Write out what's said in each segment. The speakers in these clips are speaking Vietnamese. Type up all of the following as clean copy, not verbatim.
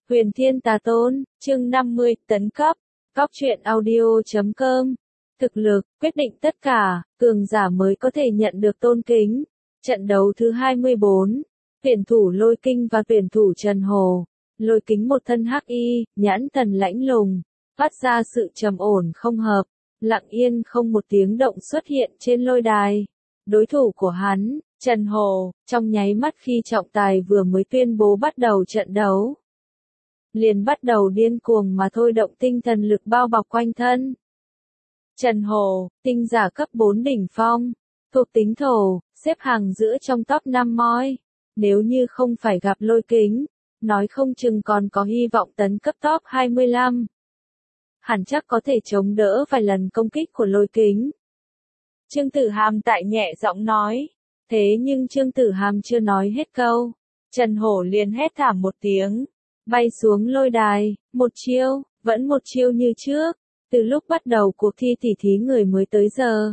Huyền Thiên Tà Tôn, chương 50, tấn cấp. Góc truyện audio.com. Thực lực, quyết định tất cả, cường giả mới có thể nhận được tôn kính. Trận đấu thứ 24. Tuyển thủ Lôi Kinh và tuyển thủ Trần Hồ. Lôi Kính một thân hắc y, nhãn thần lãnh lùng, phát ra sự trầm ổn không hợp, lặng yên không một tiếng động xuất hiện trên lôi đài. Đối thủ của hắn, Trần Hồ, trong nháy mắt khi trọng tài vừa mới tuyên bố bắt đầu trận đấu, liền bắt đầu điên cuồng mà thôi động tinh thần lực bao bọc quanh thân. Trần Hồ, tinh giả cấp 4 đỉnh phong, thuộc tính thổ, xếp hàng giữa trong top 5 moi. Nếu như không phải gặp Lôi Kính, nói không chừng còn có hy vọng tấn cấp top 25. Hẳn chắc có thể chống đỡ vài lần công kích của Lôi Kính. Trương Tử Hàm tại nhẹ giọng nói. Thế nhưng Trương Tử Hàm chưa nói hết câu, Trần Hổ liền hét thảm một tiếng, bay xuống lôi đài, một chiêu, vẫn một chiêu như trước, từ lúc bắt đầu cuộc thi tỉ thí người mới tới giờ.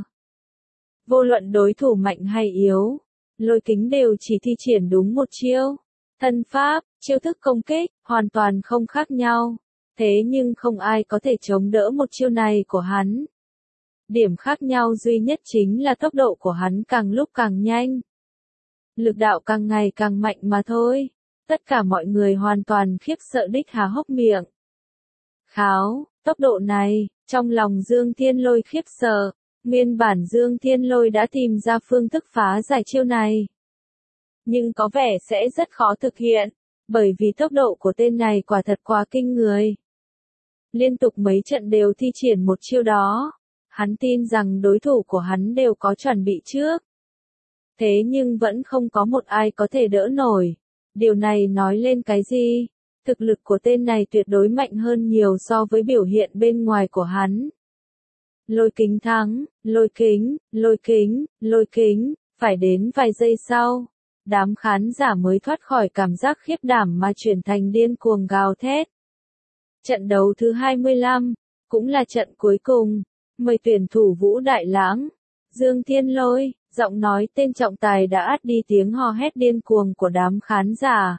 Vô luận đối thủ mạnh hay yếu, Lôi Kính đều chỉ thi triển đúng một chiêu. Thân pháp, chiêu thức công kích, hoàn toàn không khác nhau. Thế nhưng không ai có thể chống đỡ một chiêu này của hắn. Điểm khác nhau duy nhất chính là tốc độ của hắn càng lúc càng nhanh. Lực đạo càng ngày càng mạnh mà thôi. Tất cả mọi người hoàn toàn khiếp sợ đích há hốc miệng. Kháo, tốc độ này, trong lòng Dương Thiên Lôi khiếp sợ. Nguyên bản Dương Thiên Lôi đã tìm ra phương thức phá giải chiêu này. Nhưng có vẻ sẽ rất khó thực hiện, bởi vì tốc độ của tên này quả thật quá kinh người. Liên tục mấy trận đều thi triển một chiêu đó. Hắn tin rằng đối thủ của hắn đều có chuẩn bị trước. Thế nhưng vẫn không có một ai có thể đỡ nổi. Điều này nói lên cái gì? Thực lực của tên này tuyệt đối mạnh hơn nhiều so với biểu hiện bên ngoài của hắn. Lôi Kính thắng, Lôi Kính, Lôi Kính, Lôi Kính, phải đến vài giây sau. Đám khán giả mới thoát khỏi cảm giác khiếp đảm mà chuyển thành điên cuồng gào thét. Trận đấu thứ 25, cũng là trận cuối cùng. Mời tuyển thủ Vũ Đại Lãng, Dương Thiên Lôi, giọng nói tên trọng tài đã át đi tiếng hò hét điên cuồng của đám khán giả.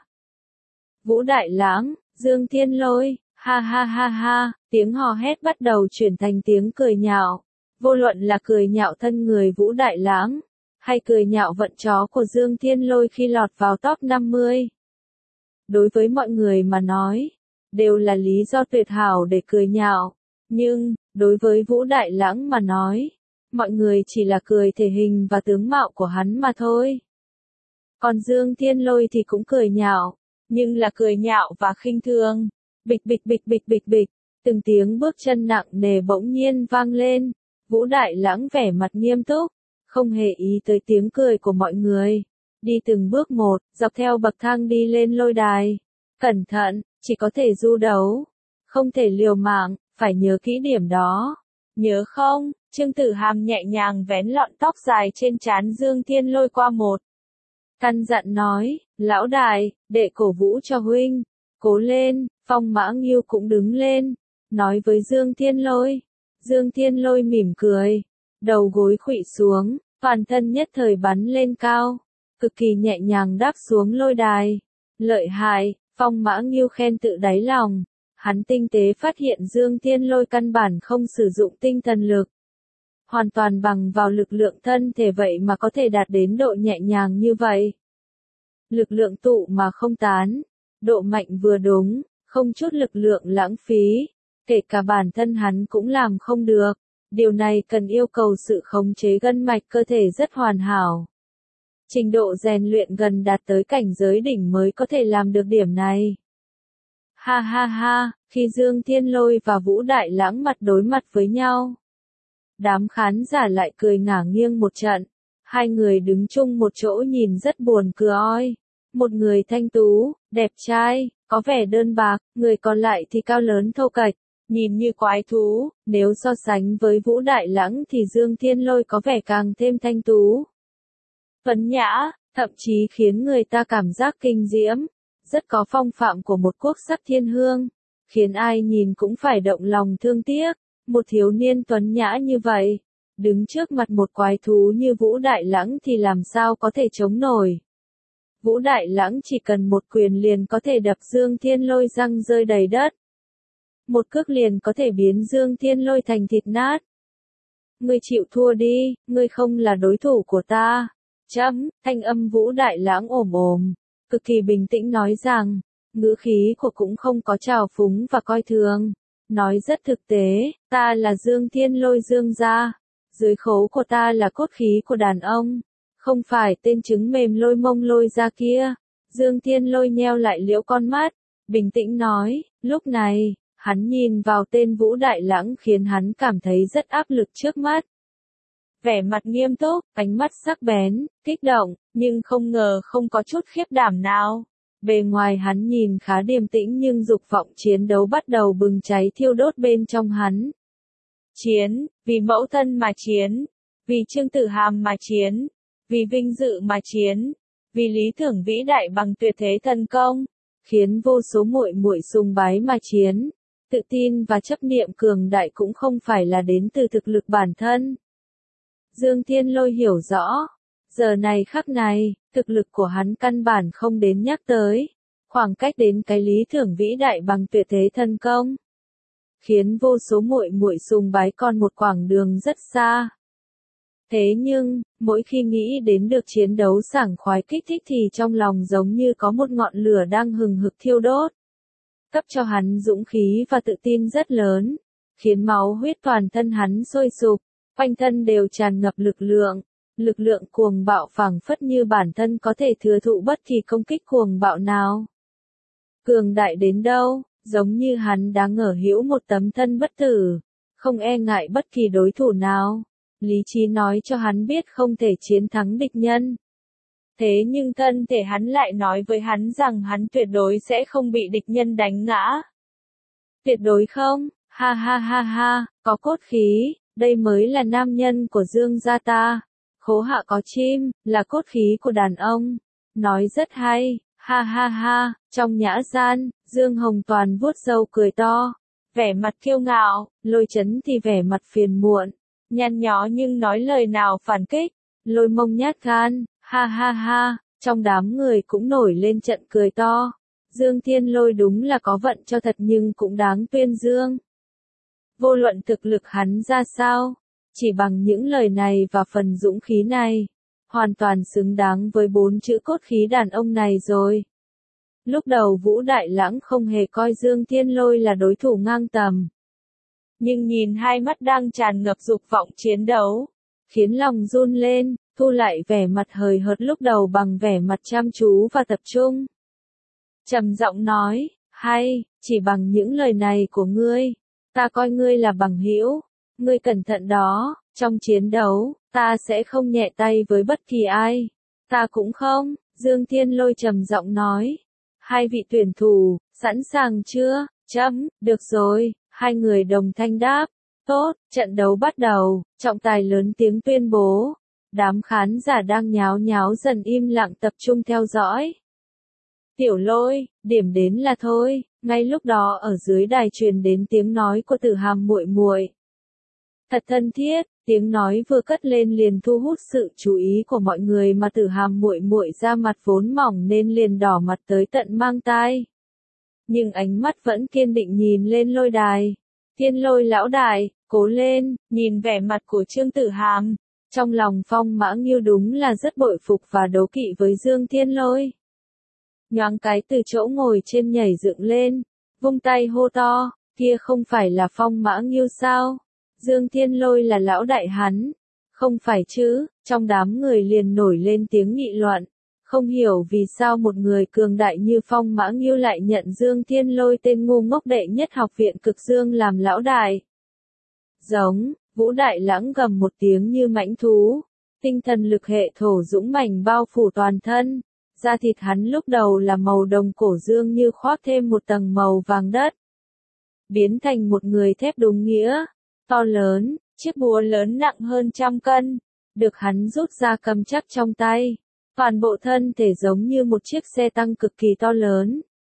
Vũ Đại Lãng, Dương Thiên Lôi, ha ha ha ha, tiếng hò hét bắt đầu chuyển thành tiếng cười nhạo. Vô luận là cười nhạo thân người Vũ Đại Lãng, hay cười nhạo vận chó của Dương Thiên Lôi khi lọt vào top 50. Đối với mọi người mà nói, đều là lý do tuyệt hảo để cười nhạo. Nhưng, đối với Vũ Đại Lãng mà nói, mọi người chỉ là cười thể hình và tướng mạo của hắn mà thôi. Còn Dương Thiên Lôi thì cũng cười nhạo, nhưng là cười nhạo và khinh thường. Bịch bịch bịch bịch bịch bịch, từng tiếng bước chân nặng nề bỗng nhiên vang lên. Vũ Đại Lãng vẻ mặt nghiêm túc, không hề ý tới tiếng cười của mọi người. Đi từng bước một, dọc theo bậc thang đi lên lôi đài. Cẩn thận, chỉ có thể du đấu, không thể liều mạng. Phải nhớ kỹ điểm đó. Nhớ không? Trương Tử Hàm nhẹ nhàng vén lọn tóc dài trên trán Dương Thiên Lôi qua một. Căn dặn nói, lão đại, đệ cổ vũ cho huynh. Cố lên, Phong Mã Nghiêu cũng đứng lên. Nói với Dương Thiên Lôi. Dương Thiên Lôi mỉm cười. Đầu gối khuỵu xuống, toàn thân nhất thời bắn lên cao. Cực kỳ nhẹ nhàng đáp xuống lôi đài. Lợi hại, Phong Mã Nghiêu khen tự đáy lòng. Hắn tinh tế phát hiện Dương Thiên Lôi căn bản không sử dụng tinh thần lực. Hoàn toàn bằng vào lực lượng thân thể vậy mà có thể đạt đến độ nhẹ nhàng như vậy. Lực lượng tụ mà không tán. Độ mạnh vừa đúng, không chút lực lượng lãng phí. Kể cả bản thân hắn cũng làm không được. Điều này cần yêu cầu sự khống chế gân mạch cơ thể rất hoàn hảo. Trình độ rèn luyện gần đạt tới cảnh giới đỉnh mới có thể làm được điểm này. Ha ha ha, khi Dương Thiên Lôi và Vũ Đại Lãng mặt đối mặt với nhau. Đám khán giả lại cười ngả nghiêng một trận. Hai người đứng chung một chỗ nhìn rất buồn cười. Một người thanh tú, đẹp trai, có vẻ đơn bạc, người còn lại thì cao lớn thô kệch, nhìn như quái thú. Nếu so sánh với Vũ Đại Lãng thì Dương Thiên Lôi có vẻ càng thêm thanh tú. Tuấn nhã, thậm chí khiến người ta cảm giác kinh diễm. Rất có phong phạm của một quốc sắc thiên hương, khiến ai nhìn cũng phải động lòng thương tiếc. Một thiếu niên tuấn nhã như vậy, đứng trước mặt một quái thú như Vũ Đại Lãng thì làm sao có thể chống nổi. Vũ Đại Lãng chỉ cần một quyền liền có thể đập Dương Thiên Lôi răng rơi đầy đất. Một cước liền có thể biến Dương Thiên Lôi thành thịt nát. Ngươi chịu thua đi, ngươi không là đối thủ của ta. Thanh âm Vũ Đại Lãng ồm ồm, cực kỳ bình tĩnh nói rằng, ngữ khí của cũng không có trào phúng và coi thường. Nói rất thực tế, ta là Dương Thiên Lôi Dương gia. Dưới khố của ta là cốt khí của đàn ông. Không phải tên trứng mềm lôi mông lôi ra kia. Dương Thiên Lôi nheo lại liễu con mắt, bình tĩnh nói, lúc này, hắn nhìn vào tên Vũ Đại Lãng khiến hắn cảm thấy rất áp lực trước mắt. Vẻ mặt nghiêm túc, ánh mắt sắc bén, kích động, nhưng không ngờ không có chút khiếp đảm nào. Bề ngoài hắn nhìn khá điềm tĩnh nhưng dục vọng chiến đấu bắt đầu bừng cháy thiêu đốt bên trong hắn. Chiến, vì mẫu thân mà chiến, vì Trương Tử Hàm mà chiến, vì vinh dự mà chiến, vì lý tưởng vĩ đại bằng tuyệt thế thần công, khiến vô số muội muội sùng bái mà chiến. Tự tin và chấp niệm cường đại cũng không phải là đến từ thực lực bản thân. Dương Thiên Lôi hiểu rõ, giờ này khắc này, thực lực của hắn căn bản không đến nhắc tới, khoảng cách đến cái lý tưởng vĩ đại bằng tuyệt thế thần công, khiến vô số muội muội sùng bái còn một quãng đường rất xa. Thế nhưng, mỗi khi nghĩ đến được chiến đấu sảng khoái kích thích thì trong lòng giống như có một ngọn lửa đang hừng hực thiêu đốt, cấp cho hắn dũng khí và tự tin rất lớn, khiến máu huyết toàn thân hắn sôi sục, quanh thân đều tràn ngập lực lượng cuồng bạo phảng phất như bản thân có thể thừa thụ bất kỳ công kích cuồng bạo nào. Cường đại đến đâu, giống như hắn đang ở hữu một tấm thân bất tử, không e ngại bất kỳ đối thủ nào. Lý trí nói cho hắn biết không thể chiến thắng địch nhân. Thế nhưng thân thể hắn lại nói với hắn rằng hắn tuyệt đối sẽ không bị địch nhân đánh ngã. Tuyệt đối không, ha ha ha ha, có cốt khí, đây mới là nam nhân của Dương gia ta. Khố hạ có chim, là cốt khí của đàn ông. Nói rất hay, ha ha ha, trong nhã gian, Dương Hồng Toàn vuốt râu cười to. Vẻ mặt kiêu ngạo, Lôi Chấn thì vẻ mặt phiền muộn. Nhăn nhó nhưng nói lời nào phản kích, Lôi Mông nhát gan, ha ha ha, trong đám người cũng nổi lên trận cười to. Dương Thiên Lôi đúng là có vận cho thật nhưng cũng đáng tuyên dương. Vô luận thực lực hắn ra sao, chỉ bằng những lời này và phần dũng khí này, hoàn toàn xứng đáng với 4 chữ cốt khí đàn ông này rồi. Lúc đầu Vũ Đại Lãng không hề coi Dương Thiên Lôi là đối thủ ngang tầm. Nhưng nhìn hai mắt đang tràn ngập dục vọng chiến đấu, khiến lòng run lên, thu lại vẻ mặt hời hợt lúc đầu bằng vẻ mặt chăm chú và tập trung. Trầm giọng nói, hay, chỉ bằng những lời này của ngươi, ta coi ngươi là bằng hữu, ngươi cẩn thận đó, trong chiến đấu, ta sẽ không nhẹ tay với bất kỳ ai. Ta cũng không, Dương Thiên Lôi trầm giọng nói. Hai vị tuyển thủ, sẵn sàng chưa? Được rồi, hai người đồng thanh đáp. Tốt, trận đấu bắt đầu, trọng tài lớn tiếng tuyên bố. Đám khán giả đang nháo nháo dần im lặng tập trung theo dõi. Tiểu Lôi, điểm đến là thôi, ngay lúc đó ở dưới đài truyền đến tiếng nói của Tử Hàm muội muội. Thật thân thiết, tiếng nói vừa cất lên liền thu hút sự chú ý của mọi người mà Tử Hàm muội muội da mặt vốn mỏng nên liền đỏ mặt tới tận mang tai. Nhưng ánh mắt vẫn kiên định nhìn lên lôi đài. Thiên Lôi lão đại, cố lên, nhìn vẻ mặt của Trương Tử Hàm. Trong lòng Phong Mã Nghiêu đúng là rất bội phục và đố kỵ với Dương Thiên Lôi. Nhoáng cái từ chỗ ngồi trên nhảy dựng lên, vung tay hô to, kia không phải là Phong Mã Nghiêu sao? Dương Thiên Lôi là lão đại hắn. Không phải chứ, trong đám người liền nổi lên tiếng nghị luận. Không hiểu vì sao một người cường đại như Phong Mã Nghiêu lại nhận Dương Thiên Lôi tên ngu ngốc đệ nhất học viện Cực Dương làm lão đại. Giống, Vũ Đại Lãng gầm một tiếng như mãnh thú. Tinh thần lực hệ thổ dũng mãnh bao phủ toàn thân. Da thịt hắn lúc đầu là màu đồng cổ dương như khoác thêm một tầng màu vàng đất. Biến thành một người thép đúng nghĩa. To lớn, chiếc búa lớn nặng hơn 100 cân. Được hắn rút ra cầm chắc trong tay. Toàn bộ thân thể giống như một chiếc xe tăng cực kỳ to lớn.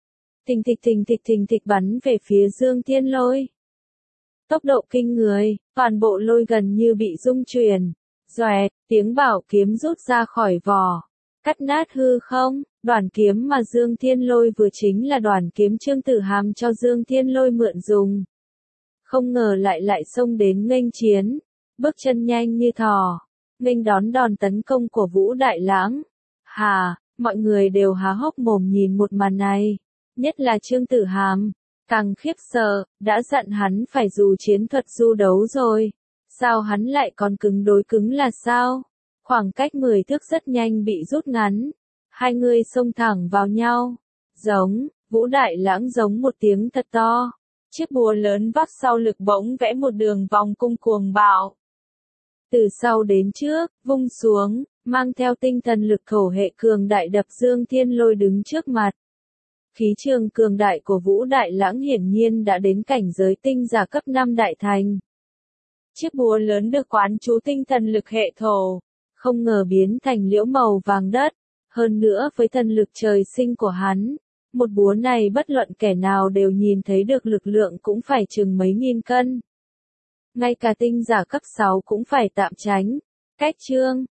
Thình thịch bắn về phía Dương Thiên Lôi. Tốc độ kinh người, toàn bộ lôi gần như bị rung chuyển. Xoẹt, tiếng bảo kiếm rút ra khỏi vỏ. Cắt nát hư không, Đoản kiếm mà Dương Thiên Lôi vừa chính là đoản kiếm Trương Tử Hàm cho Dương Thiên Lôi mượn dùng. Không ngờ lại xông đến nghênh chiến, bước chân nhanh như thỏ, nghênh đón đòn tấn công của Vũ Đại Lãng. Mọi người đều há hốc mồm nhìn một màn này, nhất là Trương Tử Hàm, càng khiếp sợ, đã dặn hắn phải dù chiến thuật du đấu rồi, sao hắn lại còn cứng đối cứng là sao? Khoảng cách 10 thước rất nhanh bị rút ngắn, hai người xông thẳng vào nhau, Vũ Đại Lãng giống một tiếng thật to, chiếc búa lớn vắt sau lưng bỗng vẽ một đường vòng cung cuồng bạo. Từ sau đến trước, vung xuống, mang theo tinh thần lực thổ hệ cường đại đập Dương Thiên Lôi đứng trước mặt. Khí trường cường đại của Vũ Đại Lãng hiển nhiên đã đến cảnh giới tinh giả cấp 5 đại thành. Chiếc búa lớn được quán chú tinh thần lực hệ thổ, không ngờ biến thành liễu màu vàng đất, hơn nữa với thần lực trời sinh của hắn, một búa này bất luận kẻ nào đều nhìn thấy được lực lượng cũng phải chừng mấy nghìn cân. Ngay cả tinh giả cấp 6 cũng phải tạm tránh, cách Trương